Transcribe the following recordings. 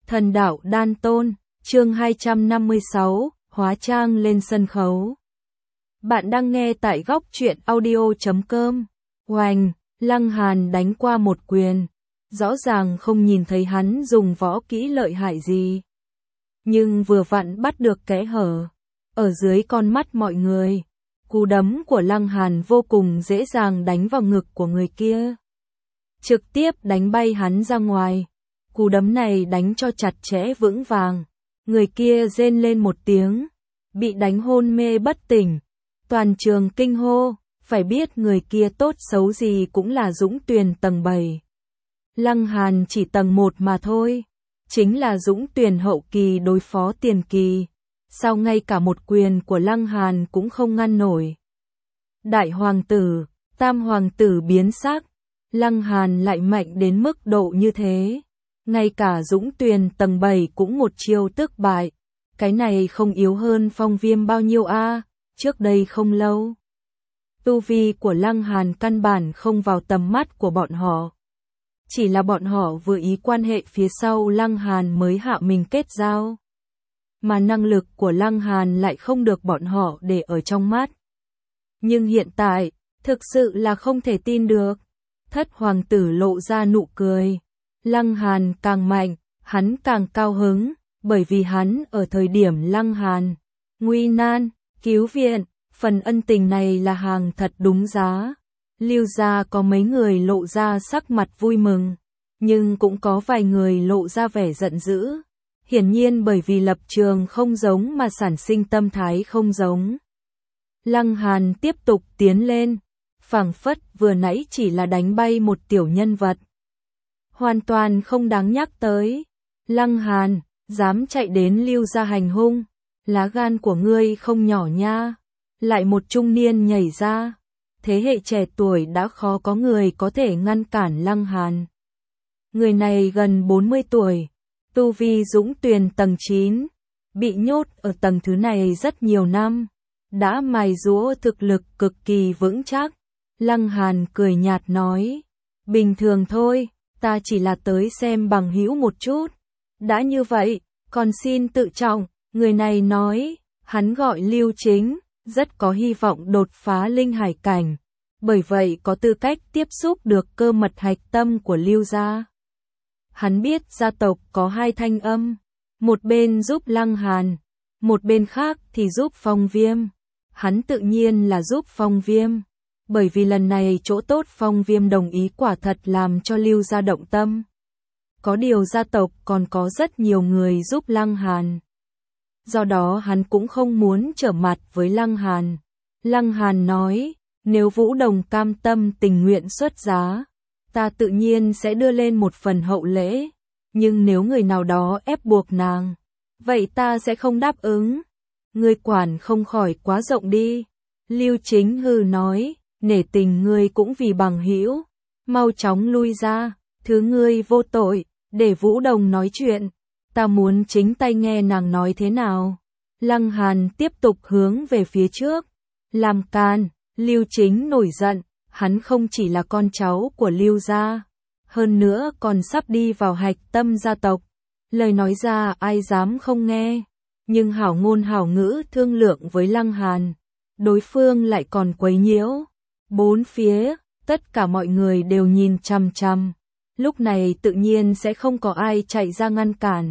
Thần đạo đan tôn, chương 256, hóa trang lên sân khấu. Bạn đang nghe tại góc truyện audio.com. Oành, Lăng Hàn đánh qua một quyền. Rõ ràng không nhìn thấy hắn dùng võ kỹ lợi hại gì. Nhưng vừa vặn bắt được kẽ hở. Ở dưới con mắt mọi người, cú đấm của Lăng Hàn vô cùng dễ dàng đánh vào ngực của người kia. Trực tiếp đánh bay hắn ra ngoài. Cú đấm này đánh cho chặt chẽ vững vàng. Người kia rên lên một tiếng, bị đánh hôn mê bất tỉnh. Toàn trường kinh hô, phải biết người kia tốt xấu gì cũng là Dũng Tuyền tầng 7. Lăng Hàn chỉ tầng 1 mà thôi. Chính là Dũng Tuyền hậu kỳ đối phó tiền kỳ. Sao ngay cả một quyền của Lăng Hàn cũng không ngăn nổi. Đại hoàng tử, tam hoàng tử biến sắc. Lăng Hàn lại mạnh đến mức độ như thế. Ngay cả Dũng Tuyền tầng 7 cũng một chiêu tức bại. Cái này không yếu hơn Phong Viêm bao nhiêu a? Trước đây không lâu. Tu vi của Lăng Hàn căn bản không vào tầm mắt của bọn họ. Chỉ là bọn họ vừa ý quan hệ phía sau Lăng Hàn mới hạ mình kết giao. Mà năng lực của Lăng Hàn lại không được bọn họ để ở trong mắt. Nhưng hiện tại, thực sự là không thể tin được. Thất hoàng tử lộ ra nụ cười. Lăng Hàn càng mạnh, hắn càng cao hứng, bởi vì hắn ở thời điểm Lăng Hàn nguy nan, cứu viện, phần ân tình này là hàng thật đúng giá. Lưu gia có mấy người lộ ra sắc mặt vui mừng, nhưng cũng có vài người lộ ra vẻ giận dữ. Hiển nhiên bởi vì lập trường không giống mà sản sinh tâm thái không giống. Lăng Hàn tiếp tục tiến lên, phảng phất vừa nãy chỉ là đánh bay một tiểu nhân vật. Hoàn toàn không đáng nhắc tới. Lăng Hàn, dám chạy đến Lưu gia hành hung, lá gan của ngươi không nhỏ nha. Lại một trung niên nhảy ra. Thế hệ trẻ tuổi đã khó có người có thể ngăn cản Lăng Hàn. Người này gần 40 tuổi, tu vi Dũng Tuyền tầng 9, bị nhốt ở tầng thứ này rất nhiều năm, đã mài giũa thực lực cực kỳ vững chắc. Lăng Hàn cười nhạt nói, bình thường thôi. Ta chỉ là tới xem bằng hữu một chút. Đã như vậy, còn xin tự trọng. Người này nói, hắn gọi Lưu Chính, rất có hy vọng đột phá linh hải cảnh. Bởi vậy có tư cách tiếp xúc được cơ mật hạch tâm của Lưu gia. Hắn biết gia tộc có hai thanh âm. Một bên giúp Lăng Hàn, một bên khác thì giúp Phong Viêm. Hắn tự nhiên là giúp Phong Viêm. Bởi vì lần này chỗ tốt Phong Viêm đồng ý quả thật làm cho Lưu gia động tâm. Có điều gia tộc còn có rất nhiều người giúp Lăng Hàn. Do đó hắn cũng không muốn trở mặt với Lăng Hàn. Lăng Hàn nói, nếu Vũ Đồng cam tâm tình nguyện xuất giá, ta tự nhiên sẽ đưa lên một phần hậu lễ. Nhưng nếu người nào đó ép buộc nàng, vậy ta sẽ không đáp ứng. Ngươi quản không khỏi quá rộng đi. Lưu Chính hừ nói, nể tình ngươi cũng vì bằng hữu, mau chóng lui ra, thứ ngươi vô tội, để Vũ Đồng nói chuyện, ta muốn chính tay nghe nàng nói thế nào. Lăng Hàn tiếp tục hướng về phía trước, làm can. Lưu Chính nổi giận, hắn không chỉ là con cháu của Lưu gia, hơn nữa còn sắp đi vào hạch tâm gia tộc, lời nói ra ai dám không nghe. Nhưng hảo ngôn hảo ngữ thương lượng với Lăng Hàn, đối phương lại còn quấy nhiễu. Bốn phía, tất cả mọi người đều nhìn chằm chằm. Lúc này tự nhiên sẽ không có ai chạy ra ngăn cản.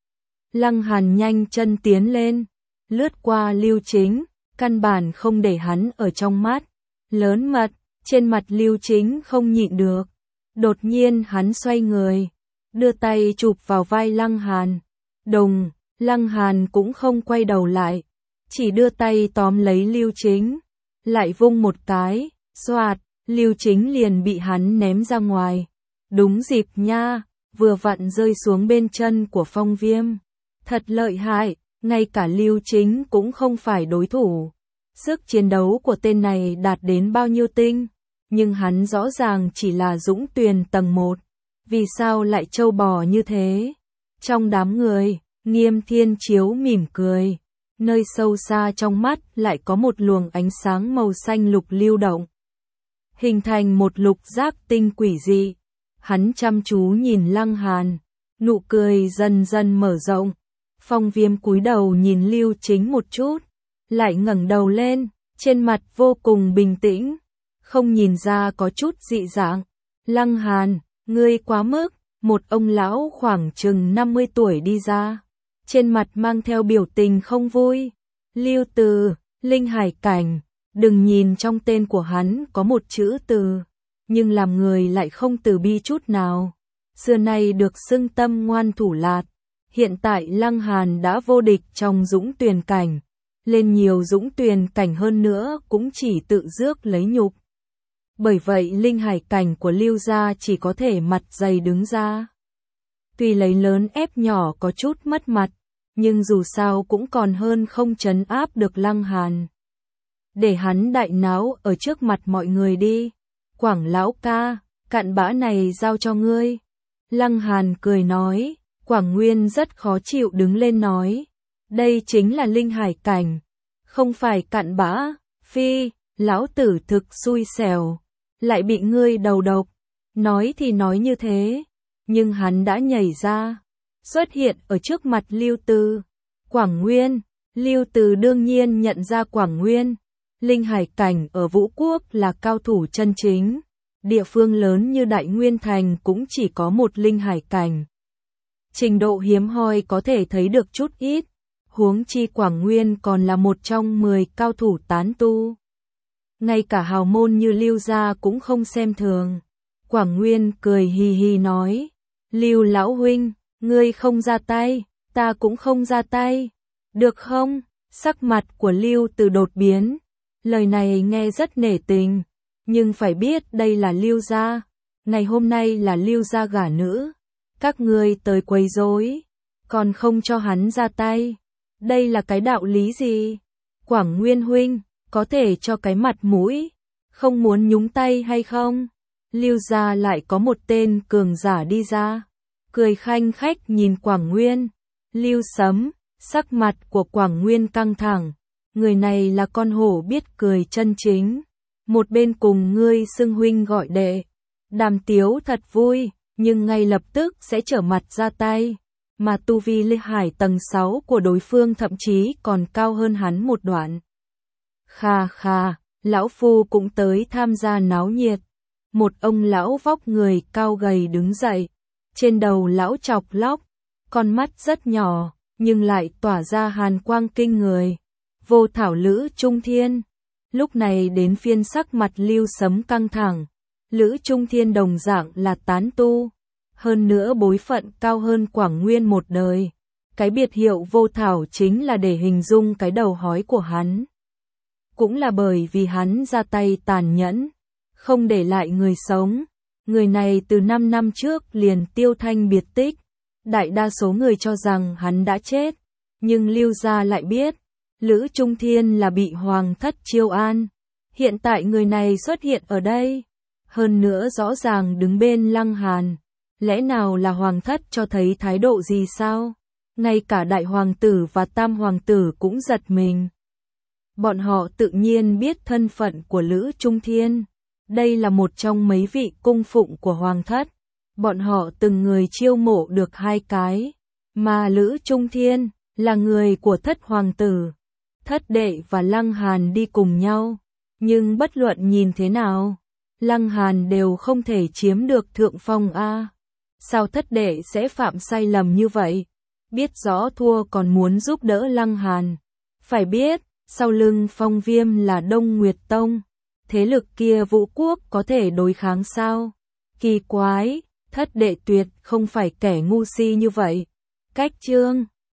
Lăng Hàn nhanh chân tiến lên, lướt qua Lưu Chính, căn bản không để hắn ở trong mắt. Lớn mật, trên mặt Lưu Chính không nhịn được. Đột nhiên hắn xoay người, đưa tay chụp vào vai Lăng Hàn. Đồng, Lăng Hàn cũng không quay đầu lại, chỉ đưa tay tóm lấy Lưu Chính, lại vung một cái. Xoạt, Lưu Chính liền bị hắn ném ra ngoài. Đúng dịp nha, vừa vặn rơi xuống bên chân của Phong Viêm. Thật lợi hại, ngay cả Lưu Chính cũng không phải đối thủ. Sức chiến đấu của tên này đạt đến bao nhiêu tinh, nhưng hắn rõ ràng chỉ là Dũng Tuyền tầng 1. Vì sao lại trâu bò như thế? Trong đám người, Nghiêm Thiên Chiếu mỉm cười. Nơi sâu xa trong mắt lại có một luồng ánh sáng màu xanh lục lưu động, hình thành một lục giác tinh quỷ dị. Hắn chăm chú nhìn Lăng Hàn, Nụ cười dần dần mở rộng. Phong Viêm cúi đầu nhìn Lưu Chính một chút, lại ngẩng đầu lên, trên mặt vô cùng bình tĩnh, không nhìn ra có chút dị dạng. Lăng Hàn, ngươi quá mức. Một ông lão khoảng chừng 50 tuổi đi ra, trên mặt mang theo biểu tình không vui. Lưu Từ, Linh Hải Cảnh, đừng nhìn trong tên của hắn có một chữ từ, nhưng làm người lại không từ bi chút nào. Xưa nay được xưng tâm ngoan thủ lạt, hiện tại Lăng Hàn đã vô địch trong dũng tuyền cảnh, lên nhiều dũng tuyền cảnh hơn nữa cũng chỉ tự rước lấy nhục. Bởi vậy Linh Hải Cảnh của Lưu gia chỉ có thể mặt dày đứng ra. Tuy lấy lớn ép nhỏ có chút mất mặt, nhưng dù sao cũng còn hơn không trấn áp được Lăng Hàn. Để hắn đại náo ở trước mặt mọi người đi. Quảng lão ca, cặn bã này giao cho ngươi. Lăng Hàn cười nói. Quảng Nguyên rất khó chịu đứng lên nói. Đây chính là Linh Hải Cảnh, không phải cặn bã. Phi, lão tử thực xui xẻo, lại bị ngươi đầu độc. Nói thì nói như thế, nhưng hắn đã nhảy ra, xuất hiện ở trước mặt Lưu Từ. Quảng Nguyên, Lưu Từ đương nhiên nhận ra Quảng Nguyên. Linh Hải Cảnh ở Vũ Quốc là cao thủ chân chính, địa phương lớn như Đại Nguyên Thành cũng chỉ có một Linh Hải Cảnh. Trình độ hiếm hoi có thể thấy được chút ít, huống chi Quảng Nguyên còn là một trong 10 cao thủ tán tu. Ngay cả hào môn như Lưu gia cũng không xem thường. Quảng Nguyên cười hì hì nói, Lưu lão huynh, ngươi không ra tay, ta cũng không ra tay, được không? Sắc mặt của Lưu Từ đột biến, lời này nghe rất nể tình, nhưng phải biết đây là Lưu gia, ngày hôm nay là Lưu gia gả nữ, các ngươi tới quấy rối, còn không cho hắn ra tay, đây là cái đạo lý gì? Quảng Nguyên huynh, có thể cho cái mặt mũi, không muốn nhúng tay hay không? Lưu gia lại có một tên cường giả đi ra, cười khanh khách nhìn Quảng Nguyên. Lưu Sấm, sắc mặt của Quảng Nguyên căng thẳng, người này là con hổ biết cười chân chính. Một bên cùng ngươi xưng huynh gọi đệ, đàm tiếu thật vui, nhưng ngay lập tức sẽ trở mặt ra tay, mà tu vi Linh Hải tầng 6 của đối phương thậm chí còn cao hơn hắn một đoạn. Khà khà, lão phu cũng tới tham gia náo nhiệt. Một ông lão vóc người cao gầy đứng dậy, trên đầu lão chọc lóc, con mắt rất nhỏ, nhưng lại tỏa ra hàn quang kinh người. Vô Thảo Lữ Trung Thiên. Lúc này đến phiên sắc mặt Lưu Sấm căng thẳng. Lữ Trung Thiên đồng dạng là tán tu, hơn nữa bối phận cao hơn Quảng Nguyên một đời. Cái biệt hiệu Vô Thảo chính là để hình dung cái đầu hói của hắn. Cũng là bởi vì hắn ra tay tàn nhẫn, không để lại người sống. Người này từ 5 năm trước liền tiêu thanh biệt tích. Đại đa số người cho rằng hắn đã chết, nhưng Lưu gia lại biết, Lữ Trung Thiên là bị Hoàng thất chiêu an. Hiện tại người này xuất hiện ở đây, hơn nữa rõ ràng đứng bên Lăng Hàn. Lẽ nào là Hoàng thất cho thấy thái độ gì sao? Ngay cả Đại Hoàng tử và Tam Hoàng tử cũng giật mình. Bọn họ tự nhiên biết thân phận của Lữ Trung Thiên. Đây là một trong mấy vị cung phụng của Hoàng thất. Bọn họ từng người chiêu mộ được 2 cái. Mà Lữ Trung Thiên là người của Thất Hoàng tử. Thất đệ và Lăng Hàn đi cùng nhau. Nhưng bất luận nhìn thế nào, Lăng Hàn đều không thể chiếm được thượng phong a. Sao thất đệ sẽ phạm sai lầm như vậy? Biết rõ thua còn muốn giúp đỡ Lăng Hàn. Phải biết, sau lưng Phong Viêm là Đông Nguyệt Tông. Thế lực kia Vũ Quốc có thể đối kháng sao? Kỳ quái, thất đệ tuyệt không phải kẻ ngu si như vậy. Cách chương